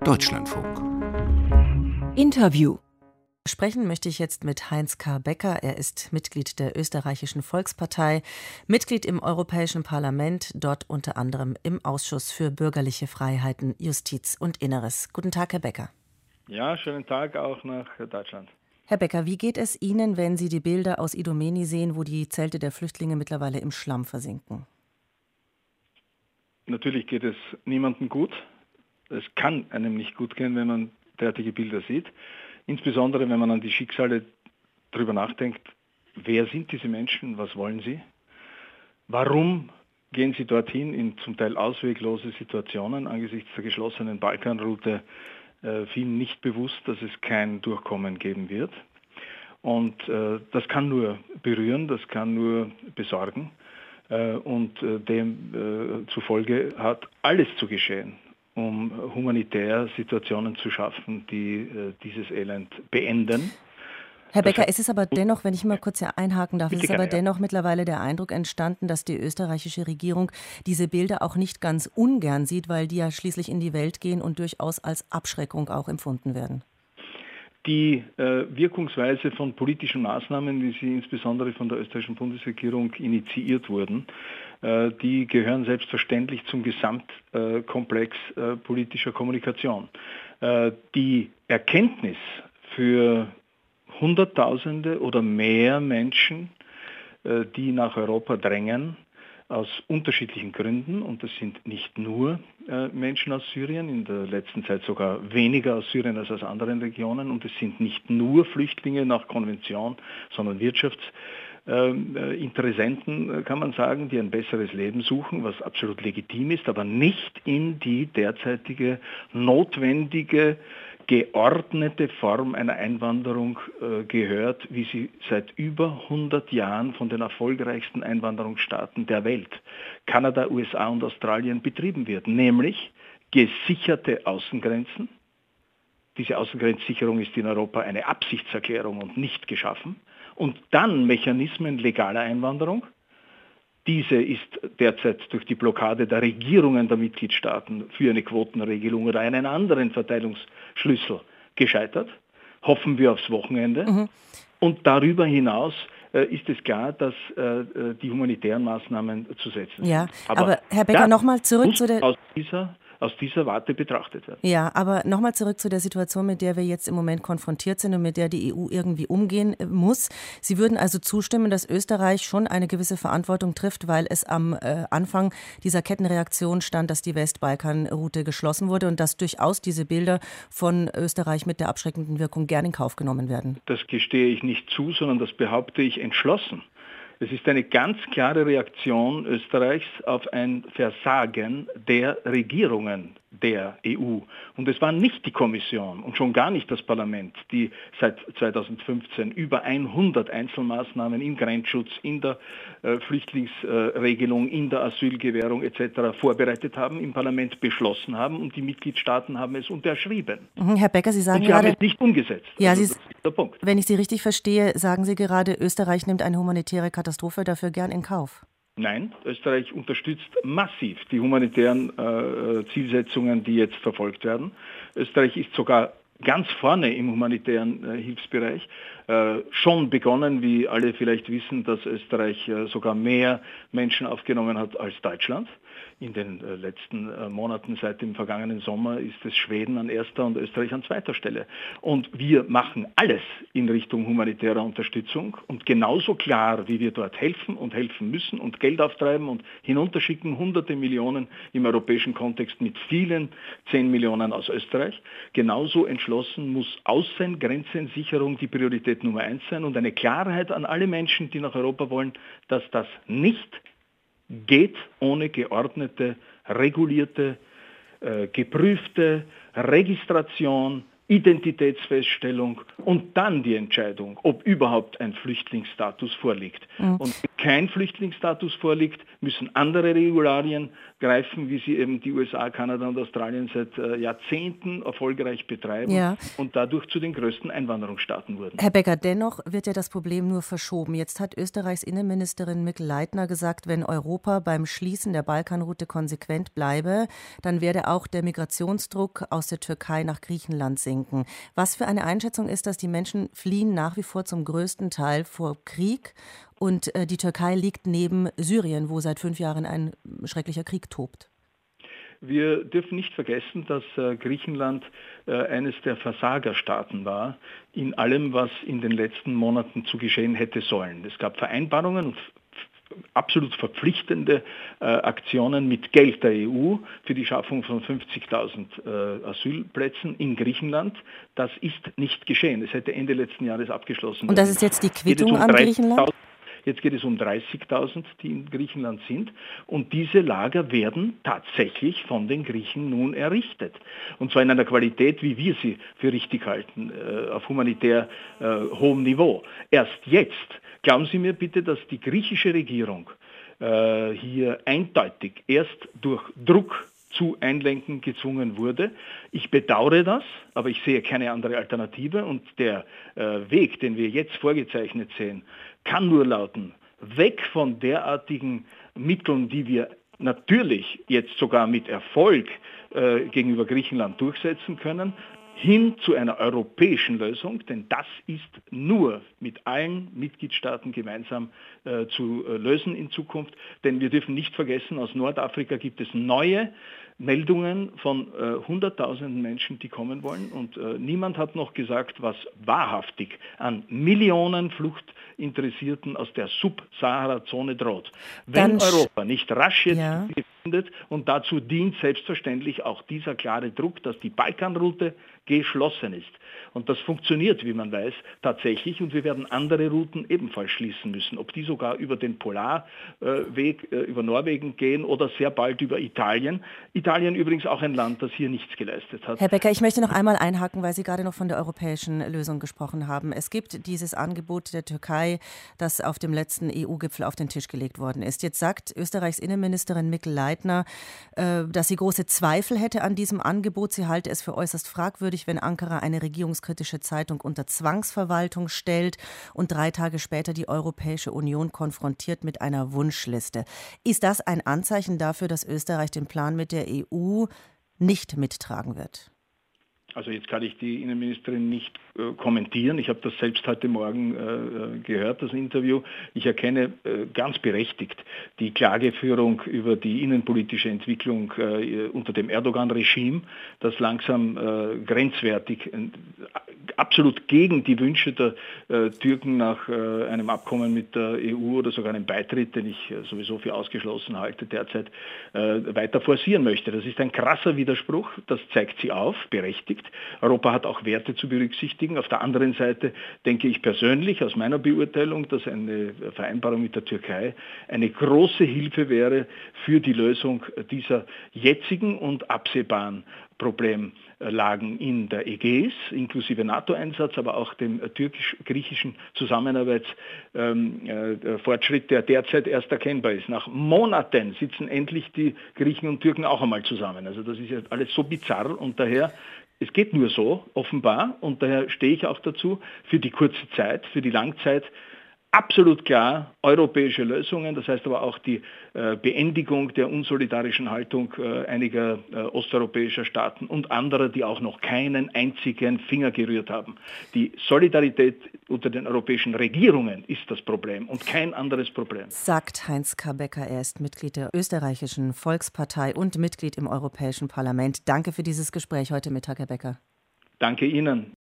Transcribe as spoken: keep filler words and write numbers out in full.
Deutschlandfunk. Interview. Sprechen möchte ich jetzt mit Heinz K. Becker. Er ist Mitglied der Österreichischen Volkspartei, Mitglied im Europäischen Parlament, dort unter anderem im Ausschuss für bürgerliche Freiheiten, Justiz und Inneres. Guten Tag, Herr Becker. Ja, schönen Tag auch nach Deutschland. Herr Becker, wie geht es Ihnen, wenn Sie die Bilder aus Idomeni sehen, wo die Zelte der Flüchtlinge mittlerweile im Schlamm versinken? Natürlich geht es niemandem gut. Es kann einem nicht gut gehen, wenn man derartige Bilder sieht. Insbesondere, wenn man an die Schicksale darüber nachdenkt, wer sind diese Menschen, was wollen sie? Warum gehen sie dorthin in zum Teil ausweglose Situationen? Angesichts der geschlossenen Balkanroute äh, vielen nicht bewusst, dass es kein Durchkommen geben wird. Und äh, das kann nur berühren, das kann nur besorgen. Äh, und äh, demzufolge äh, hat alles zu geschehen, um humanitär Situationen zu schaffen, die äh, dieses Elend beenden. Herr Becker, es ist aber dennoch, wenn ich mal kurz hier einhaken darf, es ist aber gerne, ja. dennoch mittlerweile der Eindruck entstanden, dass die österreichische Regierung diese Bilder auch nicht ganz ungern sieht, weil die ja schließlich in die Welt gehen und durchaus als Abschreckung auch empfunden werden. Die äh, Wirkungsweise von politischen Maßnahmen, wie sie insbesondere von der österreichischen Bundesregierung initiiert wurden, äh, die gehören selbstverständlich zum Gesamtkomplex äh, politischer Kommunikation. Äh, die Erkenntnis für Hunderttausende oder mehr Menschen, äh, die nach Europa drängen, aus unterschiedlichen Gründen, und das sind nicht nur äh, Menschen aus Syrien, in der letzten Zeit sogar weniger aus Syrien als aus anderen Regionen, und es sind nicht nur Flüchtlinge nach Konvention, sondern Wirtschaftsinteressenten, äh, kann man sagen, die ein besseres Leben suchen, was absolut legitim ist, aber nicht in die derzeitige notwendige geordnete Form einer Einwanderung äh, gehört, wie sie seit über hundert Jahren von den erfolgreichsten Einwanderungsstaaten der Welt, Kanada, U S A und Australien, betrieben wird, nämlich gesicherte Außengrenzen. Diese Außengrenzsicherung ist in Europa eine Absichtserklärung und nicht geschaffen. Und dann Mechanismen legaler Einwanderung. Diese ist derzeit durch die Blockade der Regierungen der Mitgliedstaaten für eine Quotenregelung oder einen anderen Verteilungsschlüssel gescheitert. Hoffen wir aufs Wochenende. Mhm. Und darüber hinaus äh, ist es klar, dass äh, die humanitären Maßnahmen zu setzen ja, sind. Aber, aber Herr Becker, nochmal zurück zu der... Aus dieser aus dieser Warte betrachtet werden. Ja, aber nochmal zurück zu der Situation, mit der wir jetzt im Moment konfrontiert sind und mit der die E U irgendwie umgehen muss. Sie würden also zustimmen, dass Österreich schon eine gewisse Verantwortung trifft, weil es am äh, Anfang dieser Kettenreaktion stand, dass die Westbalkanroute geschlossen wurde und dass durchaus diese Bilder von Österreich mit der abschreckenden Wirkung gern in Kauf genommen werden. Das gestehe ich nicht zu, sondern das behaupte ich entschlossen. Es ist eine ganz klare Reaktion Österreichs auf ein Versagen der Regierungen der E U. Und es war nicht die Kommission und schon gar nicht das Parlament, die seit zweitausendfünfzehn über hundert Einzelmaßnahmen im Grenzschutz, in der äh, Flüchtlingsregelung, äh, in der Asylgewährung et cetera vorbereitet haben, im Parlament beschlossen haben, und die Mitgliedstaaten haben es unterschrieben. Herr Becker, Sie sagen und sie gerade... haben es nicht umgesetzt. Ja, also, Sie, das ist der Punkt. Wenn ich Sie richtig verstehe, sagen Sie gerade, Österreich nimmt eine humanitäre Katastrophe dafür gern in Kauf. Nein, Österreich unterstützt massiv die humanitären äh, Zielsetzungen, die jetzt verfolgt werden. Österreich ist sogar ganz vorne im humanitären äh, Hilfsbereich. Äh, schon begonnen, wie alle vielleicht wissen, dass Österreich äh, sogar mehr Menschen aufgenommen hat als Deutschland. In den äh, letzten äh, Monaten seit dem vergangenen Sommer ist es Schweden an erster und Österreich an zweiter Stelle. Und wir machen alles in Richtung humanitärer Unterstützung. Und genauso klar, wie wir dort helfen und helfen müssen und Geld auftreiben und hinunterschicken, hunderte Millionen im europäischen Kontext mit vielen zehn Millionen aus Österreich, genauso entschlossen muss Außengrenzensicherung die Priorität Nummer eins sein und eine Klarheit an alle Menschen, die nach Europa wollen, dass das nicht geht ohne geordnete, regulierte, äh, geprüfte Registration, Identitätsfeststellung und dann die Entscheidung, ob überhaupt ein Flüchtlingsstatus vorliegt. Mhm. Und kein Flüchtlingsstatus vorliegt, müssen andere Regularien greifen, wie sie eben die U S A, Kanada und Australien seit äh, Jahrzehnten erfolgreich betreiben Ja. und dadurch zu den größten Einwanderungsstaaten wurden. Herr Becker, dennoch wird ja das Problem nur verschoben. Jetzt hat Österreichs Innenministerin Mikl-Leitner gesagt, wenn Europa beim Schließen der Balkanroute konsequent bleibe, dann werde auch der Migrationsdruck aus der Türkei nach Griechenland sinken. Was für eine Einschätzung ist das? Die Menschen fliehen nach wie vor zum größten Teil vor Krieg und äh, die Türkei liegt neben Syrien, wo seit fünf Jahren ein schrecklicher Krieg tobt. Wir dürfen nicht vergessen, dass äh, Griechenland äh, eines der Versagerstaaten war in allem, was in den letzten Monaten zu geschehen hätte sollen. Es gab Vereinbarungen und absolut verpflichtende äh, Aktionen mit Geld der E U für die Schaffung von fünfzigtausend äh, Asylplätzen in Griechenland. Das ist nicht geschehen. Es hätte Ende letzten Jahres abgeschlossen. Und das ist jetzt die Quittung um an Griechenland? Jetzt geht es um dreißigtausend, die in Griechenland sind. Und diese Lager werden tatsächlich von den Griechen nun errichtet. Und zwar in einer Qualität, wie wir sie für richtig halten, äh, auf humanitär äh, hohem Niveau. Erst jetzt, glauben Sie mir bitte, dass die griechische Regierung äh, hier eindeutig erst durch Druck zu Einlenken gezwungen wurde. Ich bedauere das, aber ich sehe keine andere Alternative und der äh, Weg, den wir jetzt vorgezeichnet sehen, kann nur lauten, weg von derartigen Mitteln, die wir natürlich jetzt sogar mit Erfolg äh, gegenüber Griechenland durchsetzen können, hin zu einer europäischen Lösung, denn das ist nur mit allen Mitgliedstaaten gemeinsam äh, zu äh, lösen in Zukunft. Denn wir dürfen nicht vergessen, aus Nordafrika gibt es neue Meldungen von äh, hunderttausenden Menschen, die kommen wollen. Und äh, niemand hat noch gesagt, was wahrhaftig an Millionen Fluchtinteressierten aus der Sub-Sahara-Zone droht. Wenn Dann Europa nicht rasch jetzt ja. findet, und dazu dient selbstverständlich auch dieser klare Druck, dass die Balkanroute geschlossen ist. Und das funktioniert, wie man weiß, tatsächlich. Und wir werden andere Routen ebenfalls schließen müssen. Ob die sogar über den Polarweg, äh, über Norwegen gehen oder sehr bald über Italien. Italien übrigens auch ein Land, das hier nichts geleistet hat. Herr Becker, ich möchte noch einmal einhaken, weil Sie gerade noch von der europäischen Lösung gesprochen haben. Es gibt dieses Angebot der Türkei, das auf dem letzten E U-Gipfel auf den Tisch gelegt worden ist. Jetzt sagt Österreichs Innenministerin Mikl-Leitner, äh, dass sie große Zweifel hätte an diesem Angebot. Sie halte es für äußerst fragwürdig, wenn Ankara eine regierungskritische Zeitung unter Zwangsverwaltung stellt und drei Tage später die Europäische Union konfrontiert mit einer Wunschliste. Ist das ein Anzeichen dafür, dass Österreich den Plan mit der E U nicht mittragen wird? Also jetzt kann ich die Innenministerin nicht äh, kommentieren. Ich habe das selbst heute Morgen äh, gehört, das Interview. Ich erkenne äh, ganz berechtigt die Klageführung über die innenpolitische Entwicklung äh, unter dem Erdogan-Regime, das langsam äh, grenzwertig, äh, absolut gegen die Wünsche der äh, Türken nach äh, einem Abkommen mit der E U oder sogar einem Beitritt, den ich äh, sowieso für ausgeschlossen halte derzeit, äh, weiter forcieren möchte. Das ist ein krasser Widerspruch, das zeigt sie auf, berechtigt. Europa hat auch Werte zu berücksichtigen. Auf der anderen Seite denke ich persönlich aus meiner Beurteilung, dass eine Vereinbarung mit der Türkei eine große Hilfe wäre für die Lösung dieser jetzigen und absehbaren Problemlagen in der Ägäis, inklusive NATO-Einsatz, aber auch dem türkisch-griechischen Zusammenarbeitsfortschritt, der derzeit erst erkennbar ist. Nach Monaten sitzen endlich die Griechen und Türken auch einmal zusammen. Also das ist ja alles so bizarr und daher es geht nur so, offenbar, und daher stehe ich auch dazu, für die kurze Zeit, für die Langzeit, absolut klar europäische Lösungen, das heißt aber auch die äh, Beendigung der unsolidarischen Haltung äh, einiger äh, osteuropäischer Staaten und anderer, die auch noch keinen einzigen Finger gerührt haben. Die Solidarität unter den europäischen Regierungen ist das Problem und kein anderes Problem. Sagt Heinz K. Becker, er ist Mitglied der österreichischen Volkspartei und Mitglied im Europäischen Parlament. Danke für dieses Gespräch heute Mittag, Herr Becker. Danke Ihnen.